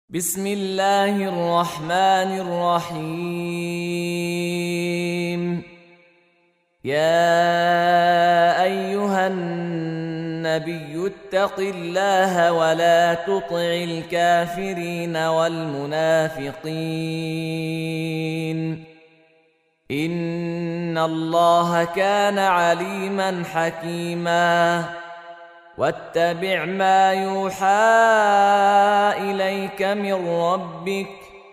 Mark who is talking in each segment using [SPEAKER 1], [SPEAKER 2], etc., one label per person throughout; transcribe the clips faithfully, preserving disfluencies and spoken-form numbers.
[SPEAKER 1] بسم الله الرحمن الرحيم. يا أيها النبي اتق الله ولا تطع الكافرين والمنافقين إن الله كان عليما حكيما. واتبع ما يوحى إليك من ربك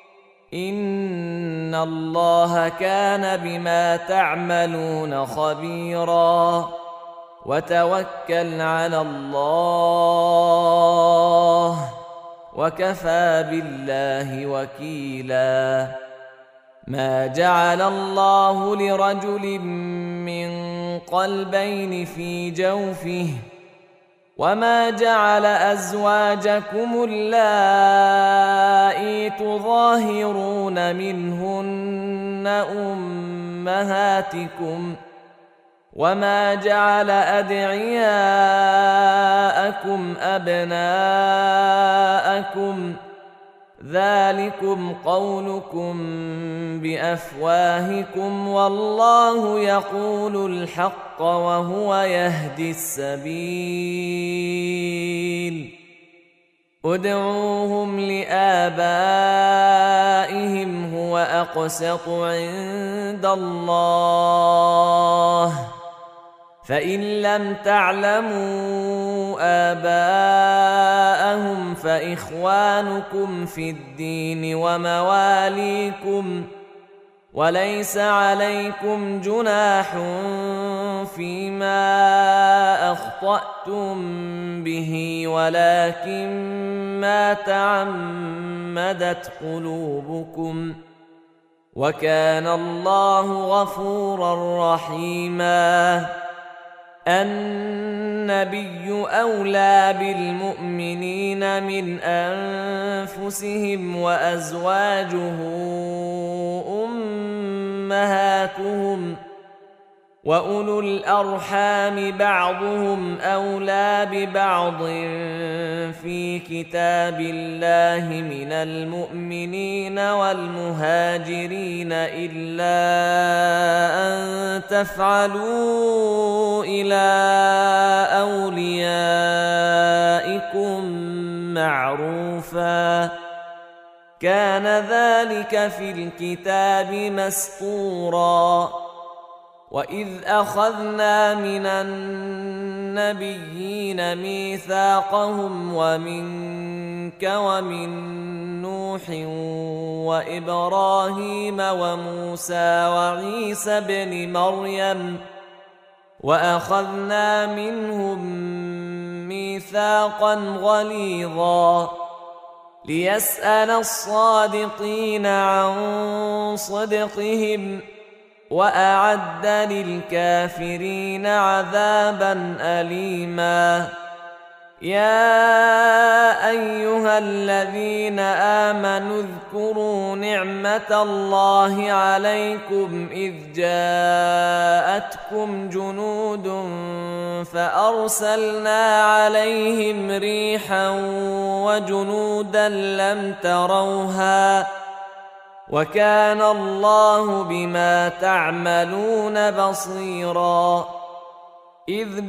[SPEAKER 1] إن الله كان بما تعملون خبيرا. وتوكل على الله وكفى بالله وكيلا. ما جعل الله لرجل من قلبين في جوفه وما جعل أزواجكم اللائي تظاهرون منهن أمهاتكم وما جعل أدعياءكم أبناءكم ذلكم قولكم بأفواهكم والله يقول الحق وهو يهدي السبيل. ادعوهم لآبائهم هو أقسط عند الله فإن لم تعلموا آباءهم فإخوانكم في الدين ومواليكم وليس عليكم جناح فيما أخطأتم به ولكن ما تعمدت قلوبكم وكان الله غفورا رحيما. النبي أولى بالمؤمنين من أنفسهم وأزواجه أمهاتهم وأولو الأرحام بعضهم أولى ببعض في كتاب الله من المؤمنين والمهاجرين إلا أن تفعلوا إلى أوليائكم معروفا كان ذلك في الكتاب مسطورا. وإذ أخذنا من النبيين ميثاقهم ومنك ومن نوح وإبراهيم وموسى وعيسى ابن مريم وأخذنا منهم ميثاقا غليظا ليسأل الصادقين عن صدقهم وأعد للكافرين عذابا أليما. يا أيها الذين آمنوا اذكروا نعمة الله عليكم إذ جاءتكم جنود فأرسلنا عليهم ريحا وجنودا لم تروها وكان الله بما تعملون بصيرا. إذ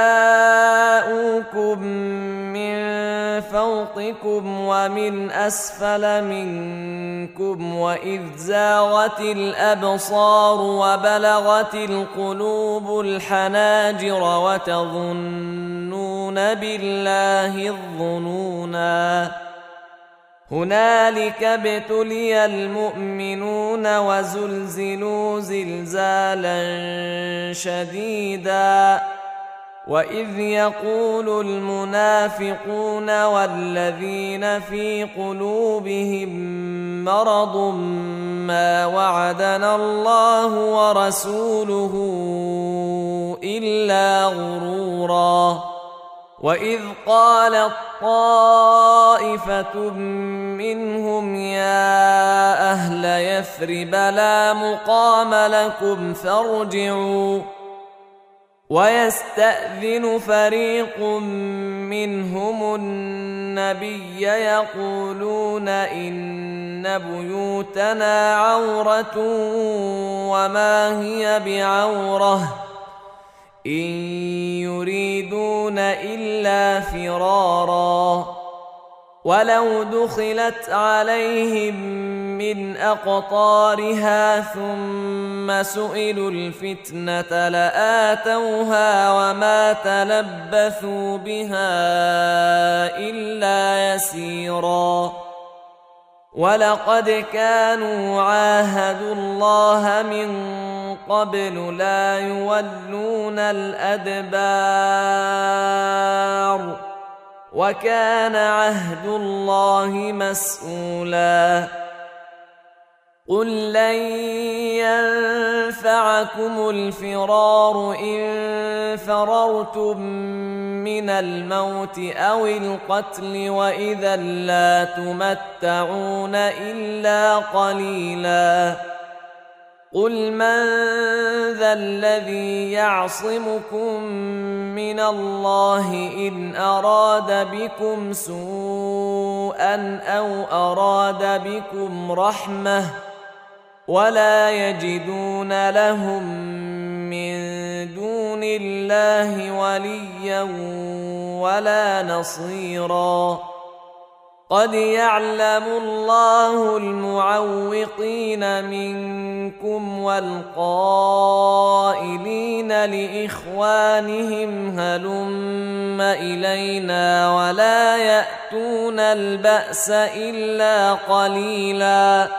[SPEAKER 1] جاءوكم من فوقكم ومن أسفل منكم وإذ زاغت الأبصار وبلغت القلوب الحناجر وتظنون بالله الظنونا. هنالك ابتلي المؤمنون وزلزلوا زلزالا شديدا. وإذ يقول المنافقون والذين في قلوبهم مرض ما وعدنا الله ورسوله إلا غرورا. وإذ قالت طائفة منهم يا أهل يثرب لا مقام لكم فارجعوا ويستأذن فريق منهم النبي يقولون إن بيوتنا عورة وما هي بعورة إن يريدون إلا فرارا ولو دخلت عليهم من أقطارها ثم سئلوا الفتنة لآتوها وما تلبثوا بها إلا يسيرا ولقد كانوا عاهدوا الله من قبل لا يولون الأدبار وكان عهد الله مسؤولا قل لن ينفعكم الفرار إن فررتم من الموت أو القتل وإذا لا تمتعون إلا قليلا قل من ذا الذي يعصمكم من الله إن أراد بكم سوءا أو أراد بكم رحمة ولا يجدون لهم من دون الله وليا ولا نصيرا قد يعلم الله المعوقين منكم والقائلين لإخوانهم هلم إلينا ولا يأتون البأس إلا قليلا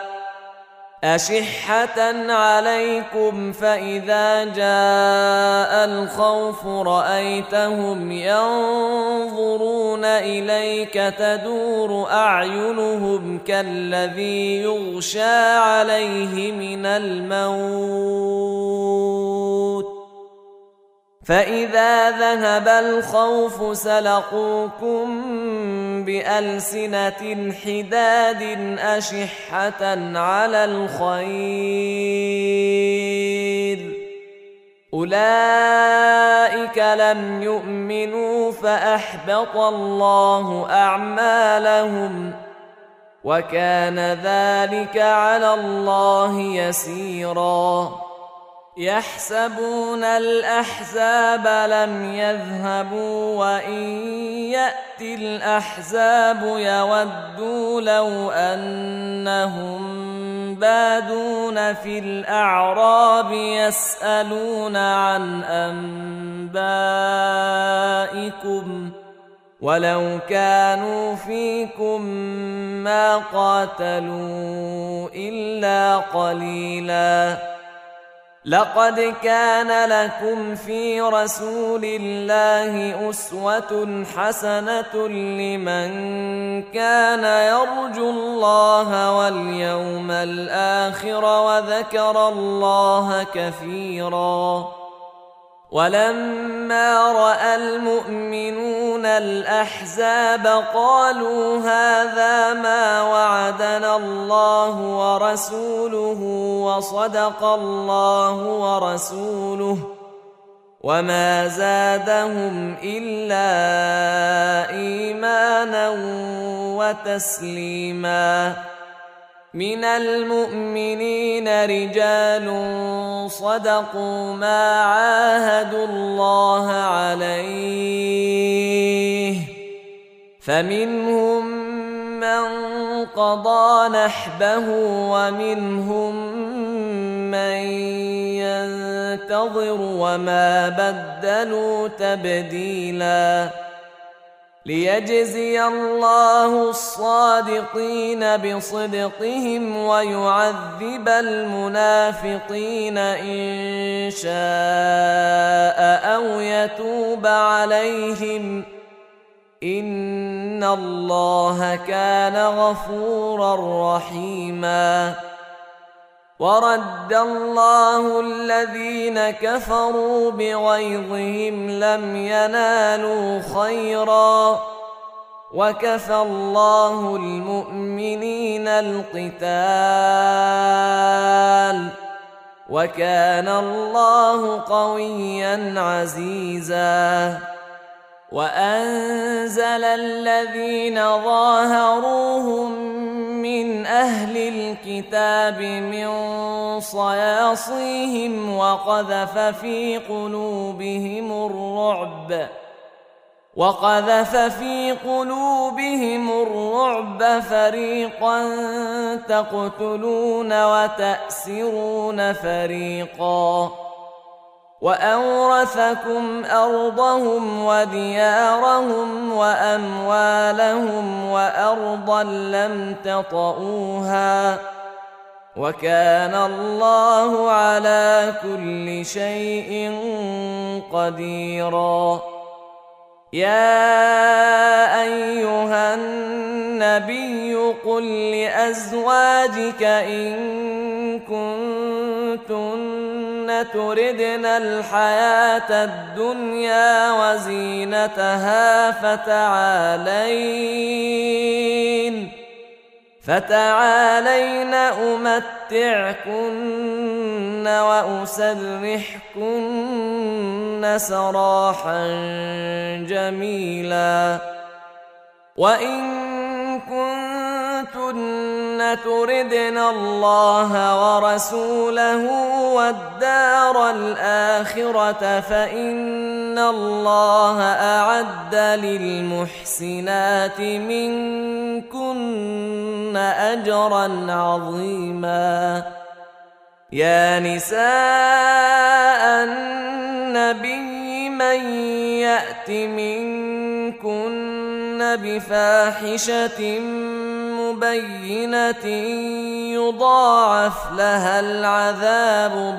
[SPEAKER 1] أشحة عليكم فإذا جاء الخوف رأيتهم ينظرون إليك تدور أعينهم كالذي يغشى عليه من الموت فإذا ذهب الخوف سلقوكم بألسنة حداد أشحة على الخير أولئك لم يؤمنوا فأحبط الله أعمالهم وكان ذلك على الله يسيرا يحسبون الأحزاب لم يذهبوا وإن يأتي الأحزاب يودوا لو أنهم بادون في الأعراب يسألون عن أنبائكم ولو كانوا فيكم ما قاتلوا إلا قليلا لقد كان لكم في رسول الله أسوة حسنة لمن كان يرجو الله واليوم الآخر وذكر الله كثيرا ولما رأى المؤمنون الأحزاب قالوا هذا ما وعدنا الله ورسوله وصدق الله ورسوله وما زادهم إلا إيمانا وتسليما من المؤمنين رجال صدقوا ما عاهدوا الله عليه فمنهم من قضى نحبه ومنهم من ينتظر وما بدلوا تبديلا ليجزي الله الصادقين بصدقهم ويعذب المنافقين إن شاء أو يتوب عليهم إن الله كان غفورا رحيما ورد الله الذين كفروا بغيظهم لم ينالوا خيرا وكفى الله المؤمنين القتال وكان الله قويا عزيزا. وأنزل الذين ظاهروهم من أهل الكتاب من صياصيهم وقذف في قلوبهم الرعب وقذف في قلوبهم الرعب فريقا تقتلون وتأسرون فريقا، وأورثكم أرضهم وديارهم وأموالهم وأرضا لم تطئوها، وكان الله على كل شيء قديرا. يا أيها النبي قل لأزواجك إن كنتن تردن الحياة الدنيا وزينتها فتعالين فتعالين أمتعكن وأسرحكن سراحا جميلا. وإن كنتن تردن الله ورسوله والدار الآخرة فإن الله أعد للمحسنات منكن أجرا عظيما. يا نساء النبي من يأت منكن بفاحشة مبينة يضاعف لها العذاب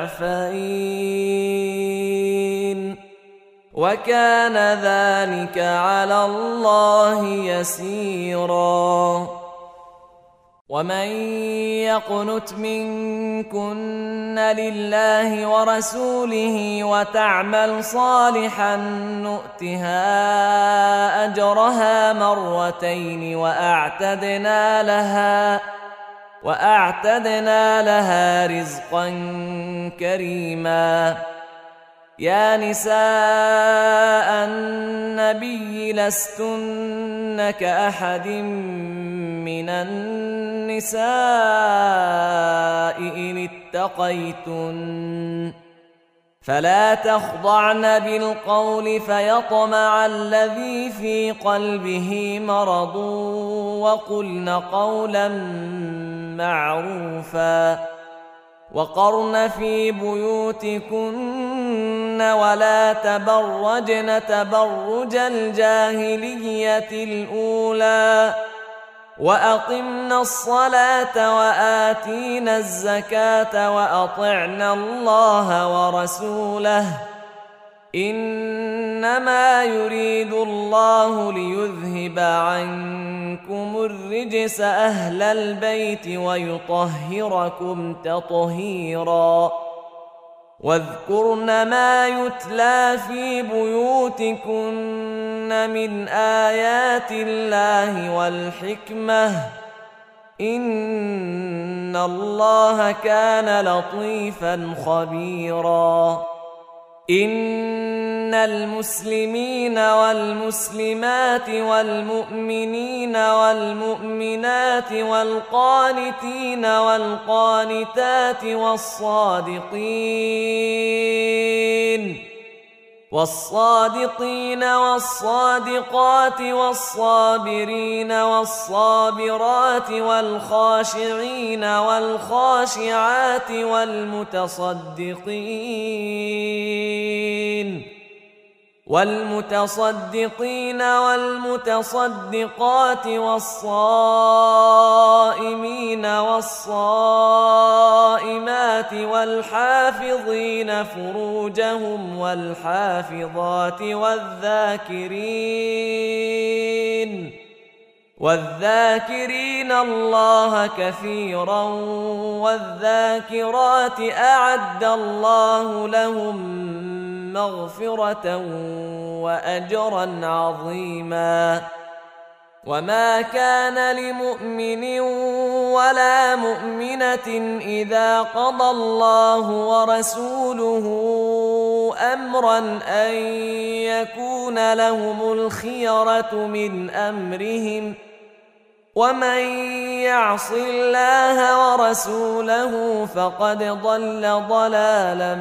[SPEAKER 1] ضعفين، وكان ذلك على الله يسيرا. ومن يقنت منكن لله ورسوله وتعمل صالحا نؤتها أجرها مرتين وأعتدنا لها وأعتدنا لها رزقا كريما. يا نساء النبي لستن كأحد من النساء إن اتقيتن فلا تخضعن بالقول فيطمع الذي في قلبه مرض وقلن قولا معروفا. وقرن في بيوتكن ولا تبرجن تبرج الجاهلية الأولى وأقمنا الصلاة وآتينا الزكاة وأطعنا الله ورسوله إنما يريد الله ليذهب عنكم الرجس أهل البيت ويطهركم تطهيرا. واذكرن ما يتلى في بيوتكن من آيات الله والحكمة إن الله كان لطيفا خبيرا. إن المسلمين والمسلمات والمؤمنين والمؤمنات والقانتين والقانتات والصادقين والصادقين والصادقات والصابرين والصابرات والخاشعين والخاشعات والمتصدقين والمتصدقين والمتصدقات والصائمين والصائمات والحافظين فروجهم والحافظات والذاكرين والذاكرين الله كثيرا والذاكرات أعد الله لهم مغفرة وأجرا عظيما. وما كان لمؤمن ولا مؤمنة إذا قضى الله ورسوله أمرا أن يكون لهم الخيرة من أمرهم ومن يعص الله ورسوله فقد ضل ضلالا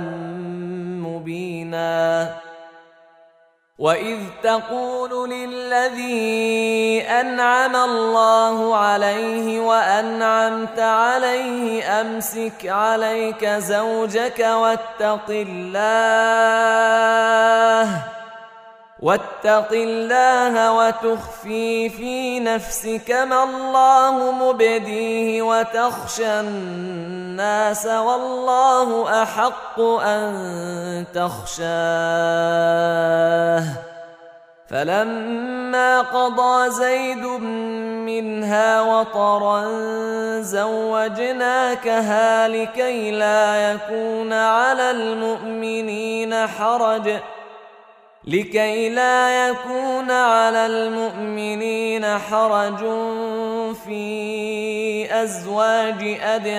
[SPEAKER 1] مبينا. وإذ تقول للذي أنعم الله عليه وأنعمت عليه أمسك عليك زوجك واتق الله واتق الله وتخفي في نفسك ما الله مبديه وتخشى الناس والله أحق أن تخشاه. فلما قضى زيد منها وطرا زوجناكها لكي لا يكون على المؤمنين حرج لكي لا يكون على المؤمنين حرج في أزواج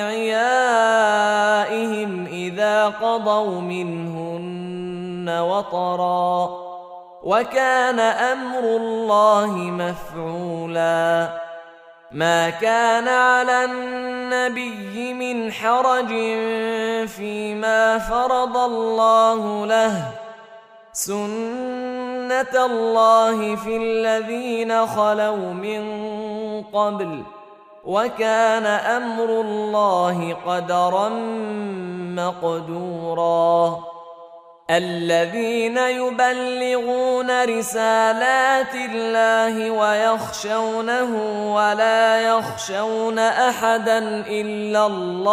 [SPEAKER 1] أدعيائهم إذا قضوا منهن وطرا وكان أمر الله مفعولا. ما كان على النبي من حرج فيما فرض الله له سنة الله في الذين خلوا من قبل وكان أمر الله قدرا مقدورا. الذين يبلغون رسالات الله ويخشونه ولا يخشون أحدا إلا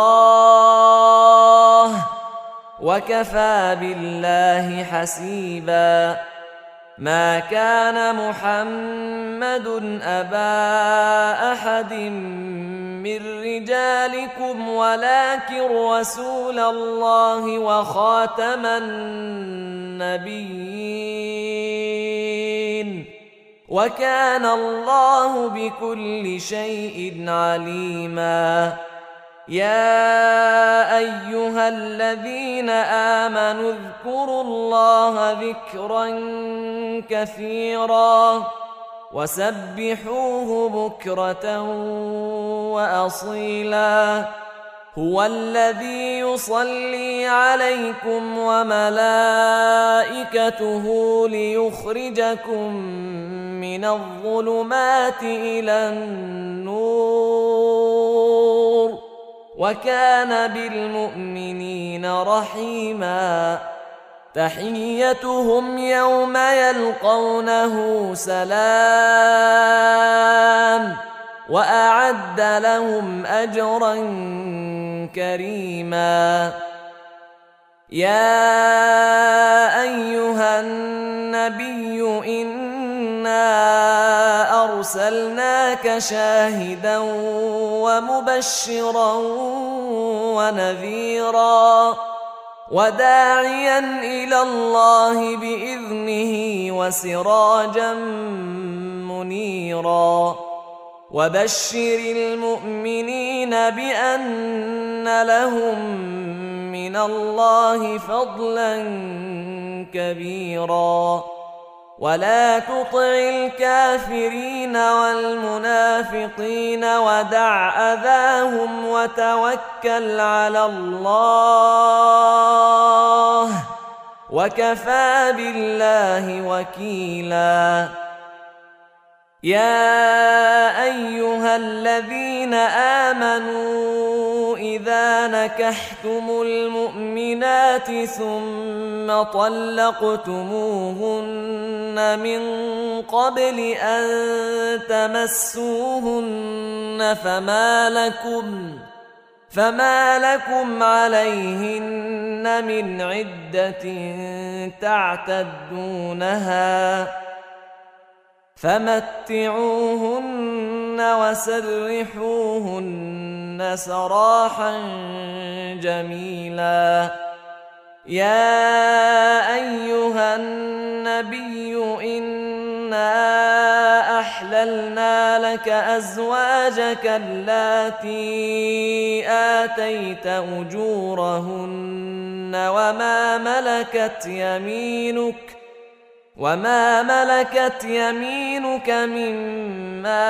[SPEAKER 1] الله وكفى بالله حسيبا. ما كان محمد أبا أحد من رجالكم ولكن رسول الله وخاتم النبيين وكان الله بكل شيء عليما. يا أيها الذين آمنوا اذكروا الله ذكرا كثيرا وسبحوه بكرة وأصيلا. هو الذي يصلي عليكم وملائكته ليخرجكم من الظلمات إلى النور وكان بالمؤمنين رحيما. تحيتهم يوم يلقونه سلام وأعد لهم أجرا كريما. يا أيها النبي إنا أرسلناك شاهدا ومبشرا ونذيرا وداعيا إلى الله بإذنه وسراجا منيرا. وبشر المؤمنين بأن لهم من الله فضلا كبيرا. ولا تطع الكافرين والمنافقين ودع أذاهم وتوكل على الله وكفى بالله وكيلا. يا أيها الذين آمنوا إذا نكحتم المؤمنات ثم طلقتموهن من قبل أن تمسوهن فما لكم فما لكم عليهن من عدة تعتدونها فمتعوهن وسرحوهن سراحا جميلا. يا أيها النبي إنا إنا أحللنا لك أزواجك اللاتي آتيت أجورهن وما ملكت يمينك وما ملكت يمينك مما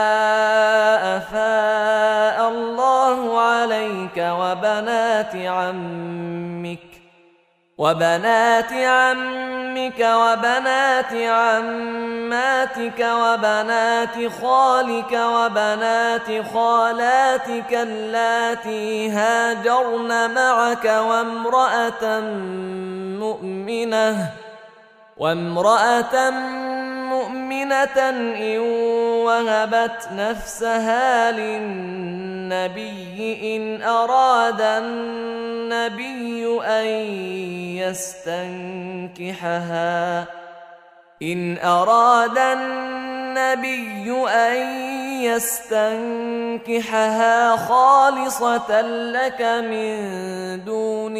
[SPEAKER 1] أفاء الله عليك وبنات عمك وبنات عمك وبنات عماتك وبنات خالك وبنات خالاتك اللاتي هاجرن معك وامرأة مؤمنة وامرأة مؤمنة إن وهبت نفسها للنبي إن أراد النبي أن يستنكحها إن أراد النبي أن يستنكحها خالصة لك من دون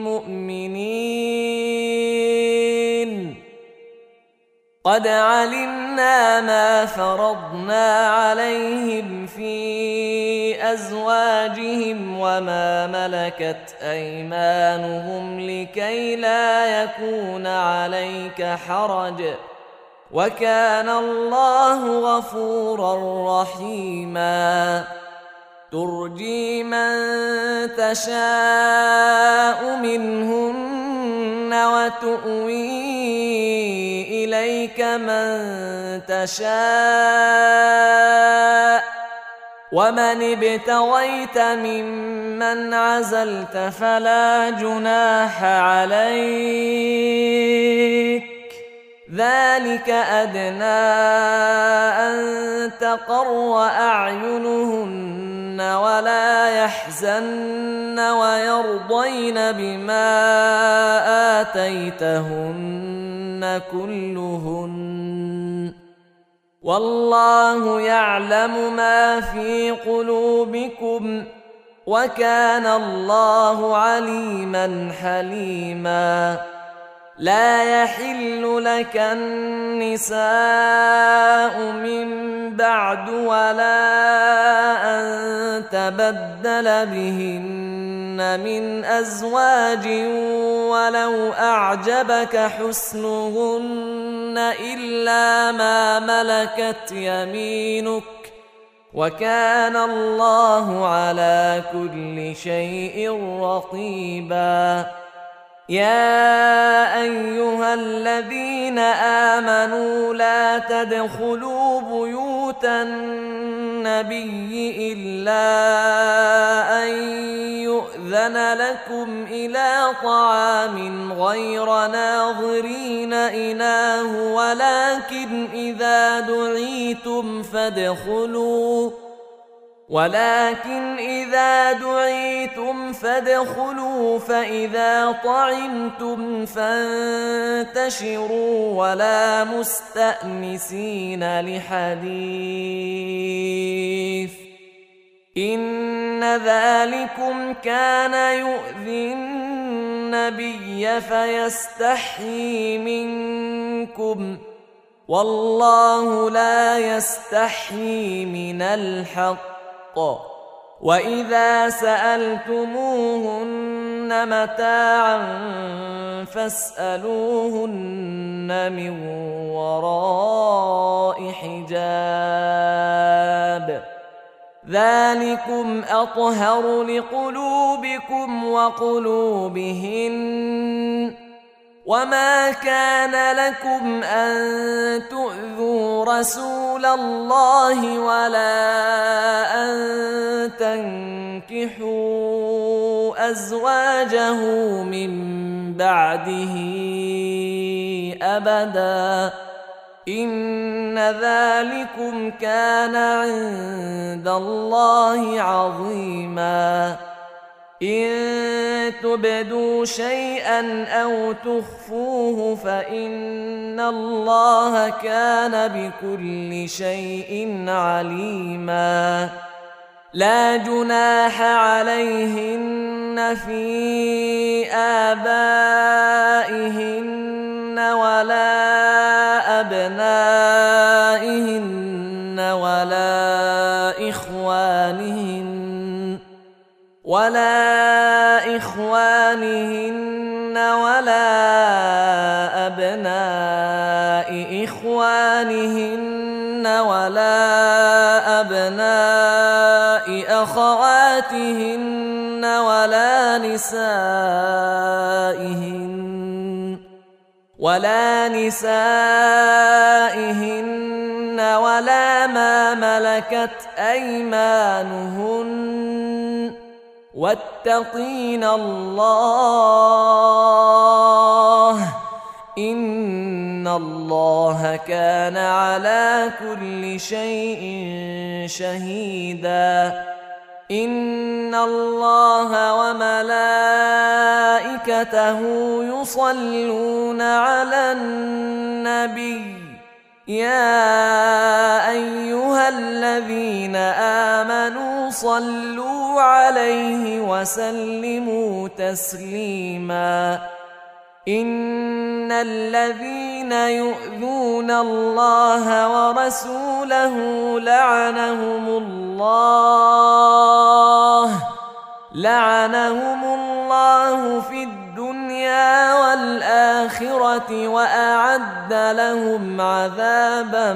[SPEAKER 1] المؤمنين قد علمنا ما فرضنا عليهم في أزواجهم وما ملكت أيمانهم لكي لا يكون عليك حرج وكان الله غفورا رحيما ترجي من تشاء منهن وتؤوي إليك من تشاء ومن ابتغيت ممن عزلت فلا جناح عليك ذلك أدنى أن تقر أعينهن ولا يحزن ويرضين بما آتيتهن كلهن والله يعلم ما في قلوبكم وكان الله عليما حليما لا يحل لك النساء من بعد ولا أن تبدل بهن من أزواج ولو أعجبك حسنهن إلا ما ملكت يمينك وكان الله على كل شيء رقيبا يا أيها الذين آمنوا لا تدخلوا بيوت النبي إلا أن يؤذن لكم إلى طعام غير ناظرين إناه ولكن إذا دعيتم فادخلوا ولكن إذا دعيتم فادخلوا فإذا طعمتم فانتشروا ولا مستأنسين لحديث إن ذلكم كان يؤذي النبي فيستحيي منكم والله لا يستحيي من الحق وإذا سألتموهن متاعا فاسألوهن من وراء حجاب ذلكم أطهر لقلوبكم وقلوبهن وما كان لكم أن تؤذوا رسول الله ولا أن تنكحوا أزواجه من بعده أبدا إن ذلكم كان عند الله عظيما إن تبدوا شيئا أو تخفوه فإن الله كان بكل شيء عليما لا جناح عليهن في آبائهن ولا أبنائهن أمهاتهن ولا إخوانهن ولا أبناء إخوانهن ولا أبناء أخواتهن ولا نسائهن ولا نسائهن ولا ما ملكت أيمانهن واتقين الله إن الله كان على كل شيء شهيدا إن الله وملائكته يصلون على النبي يا أيها الذين آمنوا صلوا عليه وسلموا تسليما إن الذين يؤذون الله ورسوله لعنهم الله لعنهم الله في الدنيا والآخرة وأعد لهم عذابا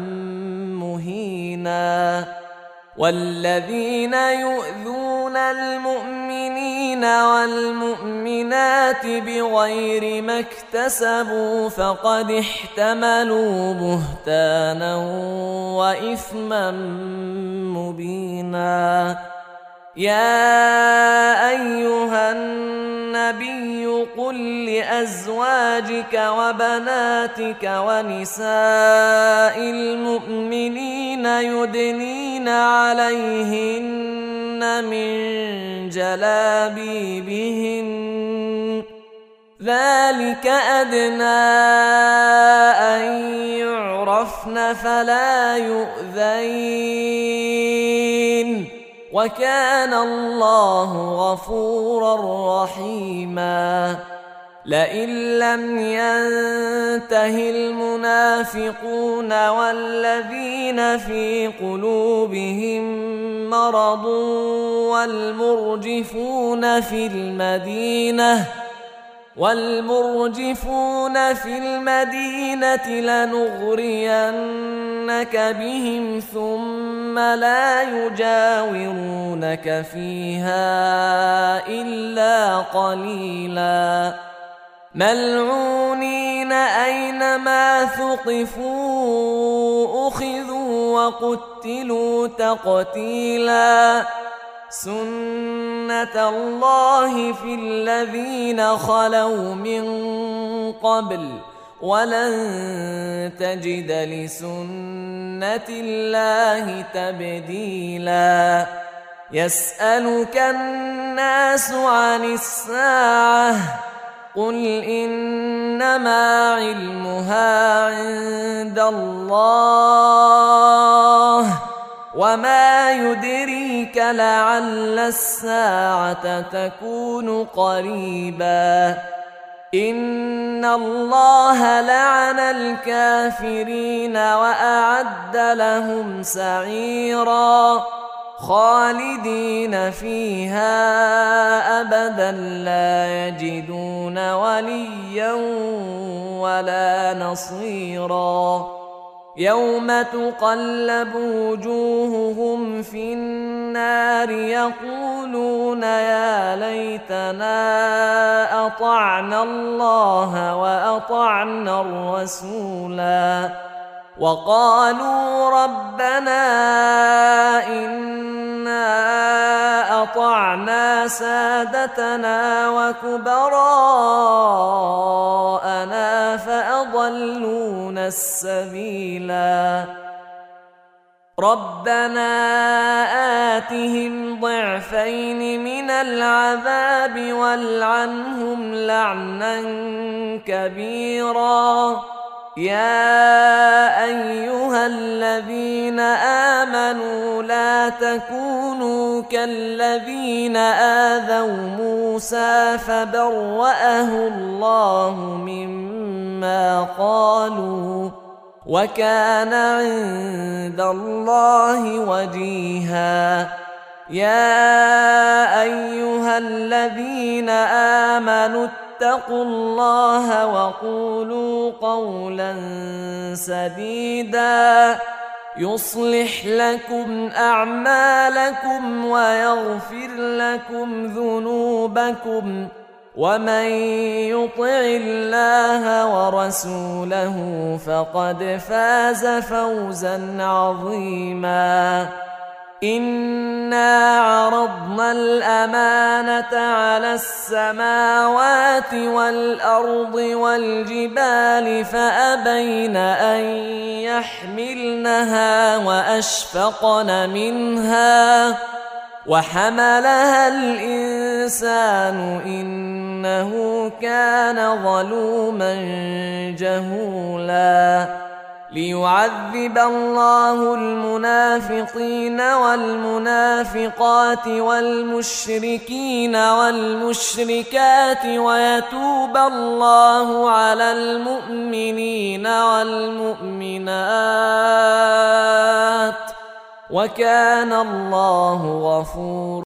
[SPEAKER 1] مهينا والذين يؤذون المؤمنين والمؤمنات بغير ما اكتسبوا فقد احتملوا بهتانا وإثما مبينا يا أيها النبي قل لأزواجك وبناتك ونساء المؤمنين يدنين عليهن من جلابيبهن ذلك أدنى أن يعرفن فلا يؤذين وكان الله غفورا رحيما لئن لم ينته المنافقون والذين في قلوبهم مرض والمرجفون في المدينة والمرجفون في المدينة لنغرينك بهم ثم لا يجاورونك فيها إلا قليلا ملعونين أينما ثقفوا أخذوا وقتلوا تقتيلا سنة الله في الذين خلوا من قبل ولن تجد لسنة الله تبديلا يسألك الناس عن الساعة قل إنما علمها عند الله وما يدريك لعل الساعة تكون قريبا إن الله لعن الكافرين وأعد لهم سعيرا خالدين فيها أبدا لا يجدون وليا ولا نصيرا يوم تقلب وجوههم في النار يقولون يا ليتنا أطعنا الله وأطعنا الرسولا وقالوا ربنا إنا أطعنا سادتنا وكبراءنا فأضلونا السبيلا ربنا آتهم ضعفين من العذاب والعنهم لعنا كبيرا يا أيها الذين آمنوا لا تكونوا كالذين آذوا موسى فبرأه الله مما قالوا وكان عند الله وجيها يا أيها الذين آمنوا اتقوا الله وقولوا قولا سديدا يصلح لكم أعمالكم ويغفر لكم ذنوبكم ومن يطع الله ورسوله فقد فاز فوزا عظيما. إنا عرضنا الأمانة على السماوات والأرض والجبال فأبين أن يحملنها وأشفقن منها وحملها الإنسان إنه كان ظلوما جهولا. ليعذب الله المنافقين والمنافقات والمشركين والمشركات ويتوب الله على المؤمنين والمؤمنات وكان الله غفورا